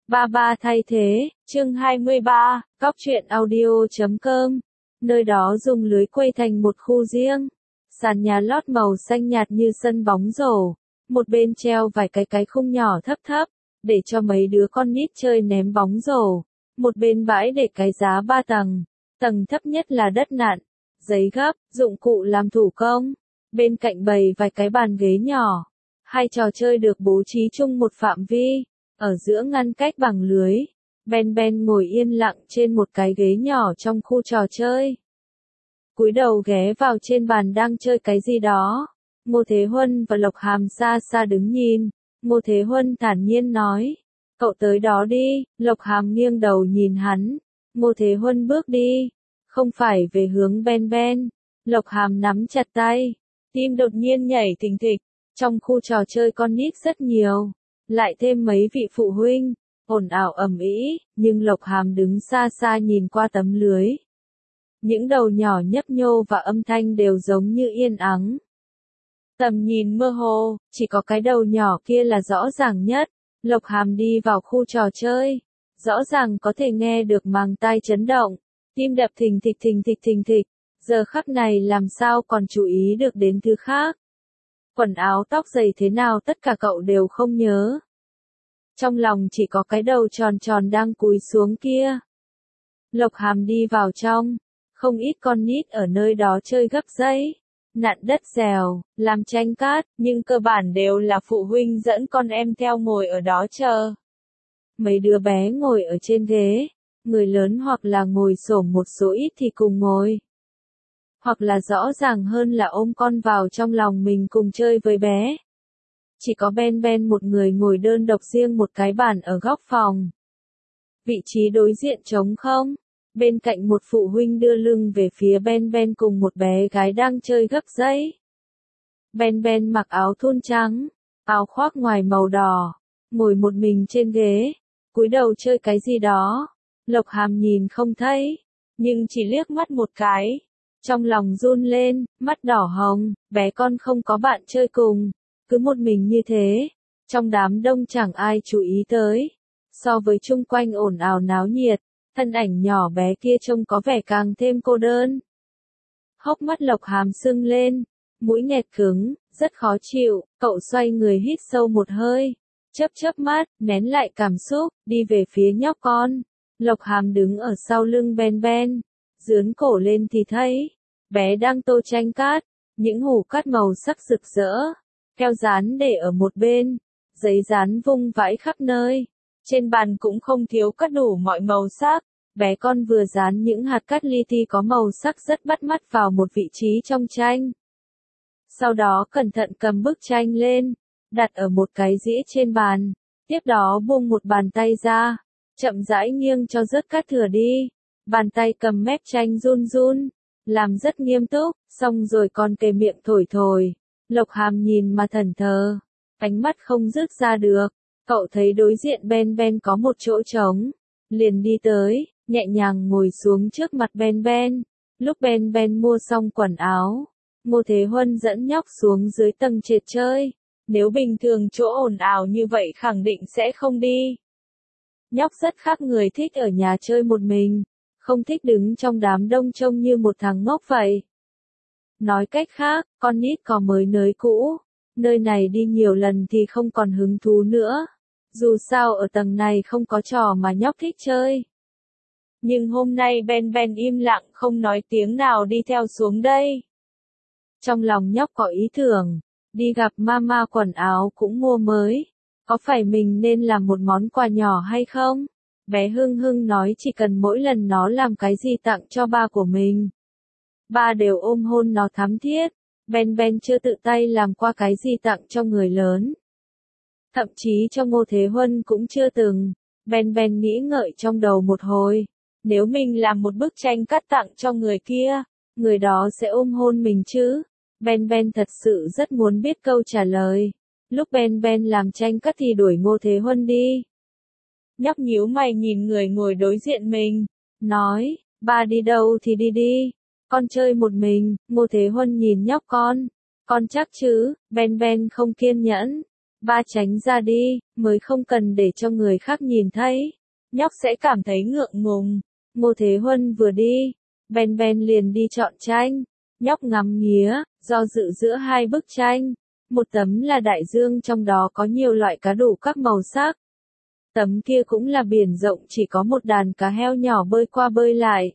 Ba ba thay thế, chương 23, Cóc truyện audio.com. Nơi đó dùng lưới quây thành một khu riêng. Sàn nhà lót màu xanh nhạt như sân bóng rổ. Một bên treo vài cái khung nhỏ thấp thấp, để cho mấy đứa con nít chơi ném bóng rổ. Một bên bãi để cái giá 3 tầng. Tầng thấp nhất là đất nặn, giấy gấp, dụng cụ làm thủ công. Bên cạnh bày vài cái bàn ghế nhỏ. Hai trò chơi được bố trí chung một phạm vi. Ở giữa ngăn cách bằng lưới, Ben Ben ngồi yên lặng trên một cái ghế nhỏ trong khu trò chơi. Cúi đầu ghé vào trên bàn đang chơi cái gì đó. Ngô Thế Huân và Lộc Hàm xa xa đứng nhìn. Ngô Thế Huân thản nhiên nói, cậu tới đó đi. Lộc Hàm nghiêng đầu nhìn hắn. Ngô Thế Huân bước đi, không phải về hướng Ben Ben. Lộc Hàm nắm chặt tay, tim đột nhiên nhảy thình thịch. Trong khu trò chơi con nít rất nhiều. Lại thêm mấy vị phụ huynh, ồn ào ầm ĩ, nhưng Lộc Hàm đứng xa xa nhìn qua tấm lưới. Những đầu nhỏ nhấp nhô và âm thanh đều giống như yên ắng. Tầm nhìn mơ hồ, chỉ có cái đầu nhỏ kia là rõ ràng nhất. Lộc Hàm đi vào khu trò chơi, rõ ràng có thể nghe được màng tai chấn động, tim đập thình thịch thình thịch thình thịch. Giờ khắc này làm sao còn chú ý được đến thứ khác. Quần áo tóc giày thế nào tất cả cậu đều không nhớ. Trong lòng chỉ có cái đầu tròn tròn đang cúi xuống kia. Lộc Hàm đi vào trong, không ít con nít ở nơi đó chơi gấp giấy, nặn đất dèo, làm tranh cát, nhưng cơ bản đều là phụ huynh dẫn con em theo ngồi ở đó chờ. Mấy đứa bé ngồi ở trên ghế, người lớn hoặc là ngồi xổm, một số ít thì cùng ngồi. Hoặc là rõ ràng hơn là ôm con vào trong lòng mình cùng chơi với bé. Chỉ có Ben Ben một người ngồi đơn độc riêng một cái bàn ở góc phòng. Vị trí đối diện trống không. Bên cạnh một phụ huynh đưa lưng về phía Ben Ben cùng một bé gái đang chơi gấp giấy. Ben Ben mặc áo thun trắng, áo khoác ngoài màu đỏ, ngồi một mình trên ghế, cúi đầu chơi cái gì đó. Lộc Hàm nhìn không thấy, nhưng chỉ liếc mắt một cái. Trong lòng run lên, mắt đỏ hồng, bé con không có bạn chơi cùng. Cứ một mình như thế, trong đám đông chẳng ai chú ý tới. So với chung quanh ồn ào náo nhiệt, thân ảnh nhỏ bé kia trông có vẻ càng thêm cô đơn. Hốc mắt Lộc Hàm sưng lên, mũi nghẹt cứng, rất khó chịu, cậu xoay người hít sâu một hơi, chớp mắt, nén lại cảm xúc, đi về phía nhóc con. Lộc Hàm đứng ở sau lưng Ben Ben, dướn cổ lên thì thấy, bé đang tô tranh cát, những hủ cát màu sắc rực rỡ. Keo dán để ở một bên, giấy dán vung vãi khắp nơi. Trên bàn cũng không thiếu cát đủ mọi màu sắc. Bé con vừa dán những hạt cát li ti có màu sắc rất bắt mắt vào một vị trí trong tranh. Sau đó cẩn thận cầm bức tranh lên, đặt ở một cái dĩa trên bàn. Tiếp đó buông một bàn tay ra, chậm rãi nghiêng cho rớt cát thừa đi. Bàn tay cầm mép tranh run run, làm rất nghiêm túc, xong rồi còn kề miệng thổi thổi. Lộc Hàm nhìn mà thẫn thờ, ánh mắt không dứt ra được. Cậu thấy đối diện Ben Ben có một chỗ trống, liền đi tới, nhẹ nhàng ngồi xuống trước mặt Ben Ben. Lúc Ben Ben mua xong quần áo, Ngô Thế Huân dẫn nhóc xuống dưới tầng trệt chơi. Nếu bình thường chỗ ồn ào như vậy khẳng định sẽ không đi. Nhóc rất khác người thích ở nhà chơi một mình, không thích đứng trong đám đông trông như một thằng ngốc vậy. Nói cách khác, con nít có mới nới cũ, nơi này đi nhiều lần thì không còn hứng thú nữa. Dù sao ở tầng này không có trò mà nhóc thích chơi. Nhưng hôm nay Ben Ben im lặng không nói tiếng nào đi theo xuống đây. Trong lòng nhóc có ý tưởng, đi gặp mama quần áo cũng mua mới. Có phải mình nên làm một món quà nhỏ hay không? Bé Hưng Hưng nói chỉ cần mỗi lần nó làm cái gì tặng cho ba của mình, ba đều ôm hôn nó thắm thiết. Ben Ben chưa tự tay làm qua cái gì tặng cho người lớn. Thậm chí cho Ngô Thế Huân cũng chưa từng. Ben Ben nghĩ ngợi trong đầu một hồi. Nếu mình làm một bức tranh cát tặng cho người kia, người đó sẽ ôm hôn mình chứ? Ben Ben thật sự rất muốn biết câu trả lời. Lúc Ben Ben làm tranh cát thì đuổi Ngô Thế Huân đi. Nhóc nhíu mày nhìn người ngồi đối diện mình, nói, ba đi đâu thì đi đi. Con chơi một mình. Ngô Thế Huân nhìn nhóc con chắc chứ? Ben Ben không kiên nhẫn. Ba tránh ra đi, mới không cần để cho người khác nhìn thấy. Nhóc sẽ cảm thấy ngượng ngùng. Ngô Thế Huân vừa đi, Ben Ben liền đi chọn tranh. Nhóc ngắm nghía, do dự giữa hai bức tranh. Một tấm là đại dương trong đó có nhiều loại cá đủ các màu sắc. Tấm kia cũng là biển rộng chỉ có một đàn cá heo nhỏ bơi qua bơi lại.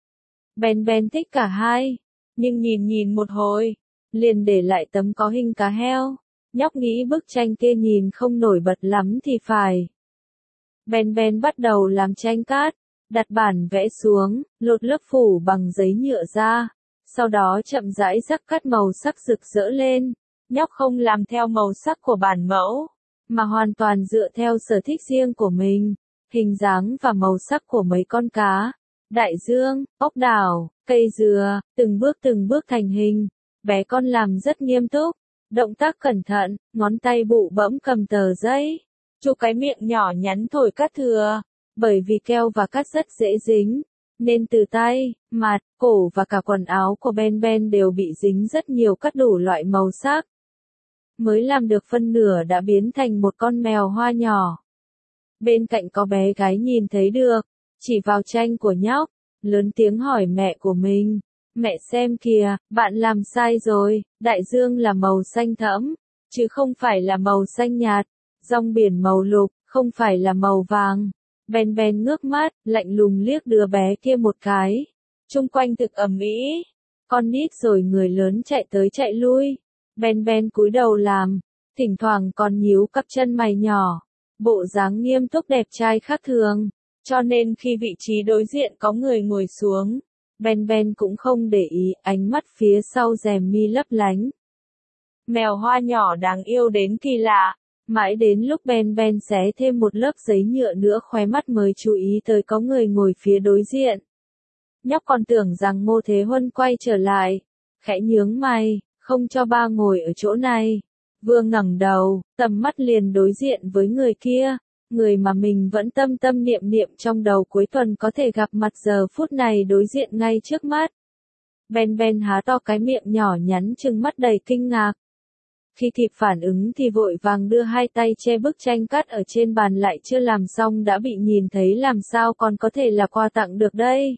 Ben Ben thích cả hai, nhưng nhìn một hồi, liền để lại tấm có hình cá heo. Nhóc nghĩ bức tranh kia nhìn không nổi bật lắm thì phải. Ben Ben bắt đầu làm tranh cát, đặt bản vẽ xuống, lột lớp phủ bằng giấy nhựa ra, sau đó chậm rãi rắc cát màu sắc rực rỡ lên. Nhóc không làm theo màu sắc của bản mẫu, mà hoàn toàn dựa theo sở thích riêng của mình, hình dáng và màu sắc của mấy con cá, đại dương, ốc đảo, cây dừa, từng bước thành hình. Bé con làm rất nghiêm túc, động tác cẩn thận, ngón tay bụ bẫm cầm tờ giấy, chu cái miệng nhỏ nhắn thổi cát thừa, bởi vì keo và cát rất dễ dính, nên từ tay, mặt, cổ và cả quần áo của Ben Ben đều bị dính rất nhiều cát đủ loại màu sắc. Mới làm được phân nửa đã biến thành một con mèo hoa nhỏ. Bên cạnh có bé gái nhìn thấy được, chỉ vào tranh của nhóc, lớn tiếng hỏi mẹ của mình. Mẹ xem kìa, bạn làm sai rồi, đại dương là màu xanh thẫm, chứ không phải là màu xanh nhạt, rong biển màu lục, không phải là màu vàng. Ben Ben ngước mắt, lạnh lùng liếc đứa bé kia một cái. Chung quanh thực ầm ĩ, con nít rồi người lớn chạy tới chạy lui. Ben Ben cúi đầu làm, thỉnh thoảng còn nhíu cặp chân mày nhỏ, bộ dáng nghiêm túc đẹp trai khác thường, cho nên khi vị trí đối diện có người ngồi xuống, Ben Ben cũng không để ý, ánh mắt phía sau rèm mi lấp lánh. Mèo hoa nhỏ đáng yêu đến kỳ lạ, mãi đến lúc Ben Ben xé thêm một lớp giấy nhựa nữa khóe mắt mới chú ý tới có người ngồi phía đối diện. Nhóc còn tưởng rằng Ngô Thế Huân quay trở lại, khẽ nhướng mày, không cho ba ngồi ở chỗ này. Vừa ngẩng đầu, tầm mắt liền đối diện với người kia, người mà mình vẫn tâm tâm niệm niệm trong đầu cuối tuần có thể gặp mặt giờ phút này đối diện ngay trước mắt. Ben Ben há to cái miệng nhỏ nhắn trừng mắt đầy kinh ngạc. Khi kịp phản ứng thì vội vàng đưa hai tay che bức tranh cát ở trên bàn lại chưa làm xong đã bị nhìn thấy, làm sao còn có thể là quà tặng được đây.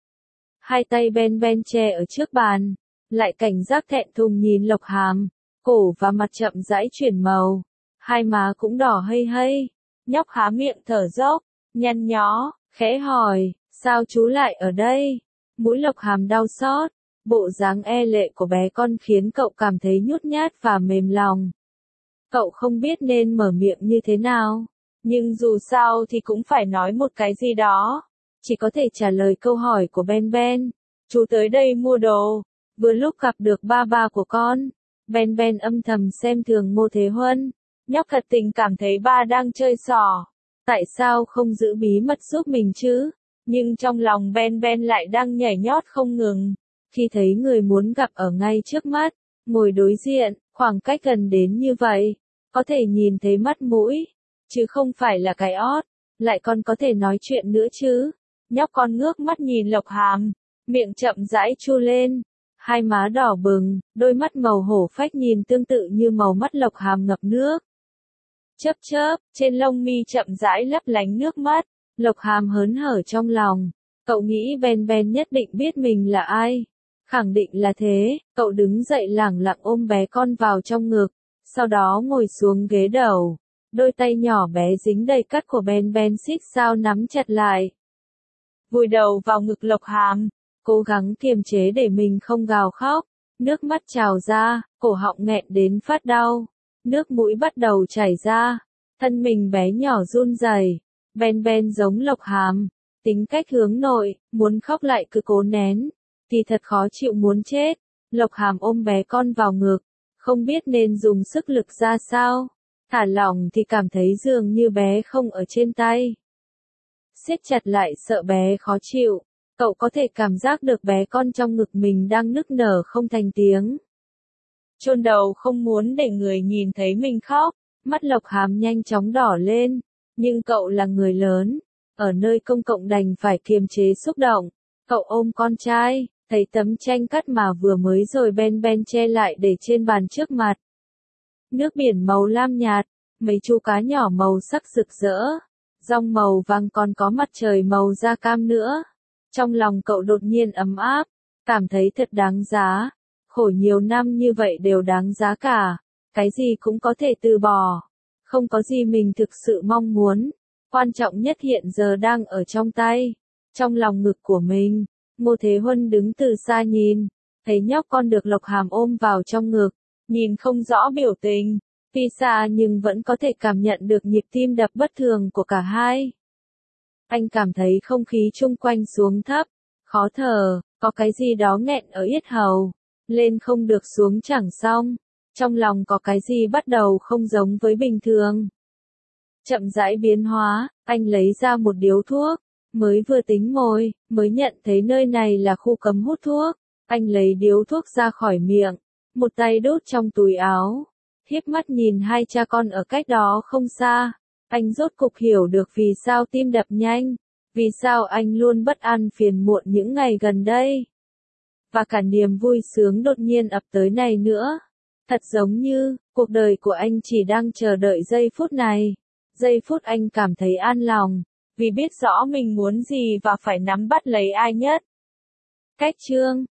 Hai tay Ben Ben che ở trước bàn, lại cảnh giác thẹn thùng nhìn Lộc Hàm, cổ và mặt chậm rãi chuyển màu, hai má cũng đỏ hây hây. Nhóc há miệng thở dốc, nhăn nhó, khẽ hỏi, sao chú lại ở đây? Mũi Lộc Hàm đau xót, bộ dáng e lệ của bé con khiến cậu cảm thấy nhút nhát và mềm lòng. Cậu không biết nên mở miệng như thế nào, nhưng dù sao thì cũng phải nói một cái gì đó. Chỉ có thể trả lời câu hỏi của Ben Ben. Chú tới đây mua đồ, vừa lúc gặp được ba của con. Ben Ben âm thầm xem thường Ngô Thế Huân. Nhóc thật tình cảm thấy ba đang chơi xỏ. Tại sao không giữ bí mật giúp mình chứ? Nhưng trong lòng Ben Ben lại đang nhảy nhót không ngừng. Khi thấy người muốn gặp ở ngay trước mắt, ngồi đối diện, khoảng cách gần đến như vậy, có thể nhìn thấy mắt mũi, chứ không phải là cái ót, lại còn có thể nói chuyện nữa chứ. Nhóc con ngước mắt nhìn Lộc Hàm, miệng chậm rãi chu lên, hai má đỏ bừng, đôi mắt màu hổ phách nhìn tương tự như màu mắt Lộc Hàm ngập nước. Chớp chớp, trên lông mi chậm rãi lấp lánh nước mắt, Lộc Hàm hớn hở trong lòng. Cậu nghĩ Ben Ben nhất định biết mình là ai. Khẳng định là thế, cậu đứng dậy lẳng lặng ôm bé con vào trong ngực, sau đó ngồi xuống ghế đầu. Đôi tay nhỏ bé dính đầy cát của Ben Ben xít sao nắm chặt lại. Vùi đầu vào ngực Lộc Hàm, cố gắng kiềm chế để mình không gào khóc. Nước mắt trào ra, cổ họng nghẹn đến phát đau. Nước mũi bắt đầu chảy ra, thân mình bé nhỏ run rẩy. Ben Ben giống Lộc Hàm, tính cách hướng nội, muốn khóc lại cứ cố nén, thì thật khó chịu muốn chết. Lộc Hàm ôm bé con vào ngực, không biết nên dùng sức lực ra sao. Thả lỏng thì cảm thấy dường như bé không ở trên tay. Siết chặt lại sợ bé khó chịu, cậu có thể cảm giác được bé con trong ngực mình đang nức nở không thành tiếng. Chôn đầu không muốn để người nhìn thấy mình khóc, mắt Lộc Hàm nhanh chóng đỏ lên, nhưng cậu là người lớn, ở nơi công cộng đành phải kiềm chế xúc động. Cậu ôm con trai, thấy tấm tranh cát mà vừa mới rồi Ben Ben che lại để trên bàn trước mặt. Nước biển màu lam nhạt, mấy chú cá nhỏ màu sắc rực rỡ, rong màu vàng còn có mặt trời màu da cam nữa. Trong lòng cậu đột nhiên ấm áp, cảm thấy thật đáng giá. Khổ nhiều năm như vậy đều đáng giá cả, cái gì cũng có thể từ bỏ. Không có gì mình thực sự mong muốn, quan trọng nhất hiện giờ đang ở trong tay, trong lòng ngực của mình. Ngô Thế Huân đứng từ xa nhìn, thấy nhóc con được Lộc Hàm ôm vào trong ngực, nhìn không rõ biểu tình, tuy xa nhưng vẫn có thể cảm nhận được nhịp tim đập bất thường của cả hai. Anh cảm thấy không khí chung quanh xuống thấp, khó thở, có cái gì đó nghẹn ở yết hầu, lên không được xuống chẳng xong, trong lòng có cái gì bắt đầu không giống với bình thường. Chậm rãi biến hóa, anh lấy ra một điếu thuốc, mới vừa tính ngồi, mới nhận thấy nơi này là khu cấm hút thuốc. Anh lấy điếu thuốc ra khỏi miệng, một tay đút trong túi áo, híp mắt nhìn hai cha con ở cách đó không xa. Anh rốt cục hiểu được vì sao tim đập nhanh, vì sao anh luôn bất an phiền muộn những ngày gần đây. Và cả niềm vui sướng đột nhiên ập tới này nữa. Thật giống như, cuộc đời của anh chỉ đang chờ đợi giây phút này. Giây phút anh cảm thấy an lòng, vì biết rõ mình muốn gì và phải nắm bắt lấy ai nhất. Cách chương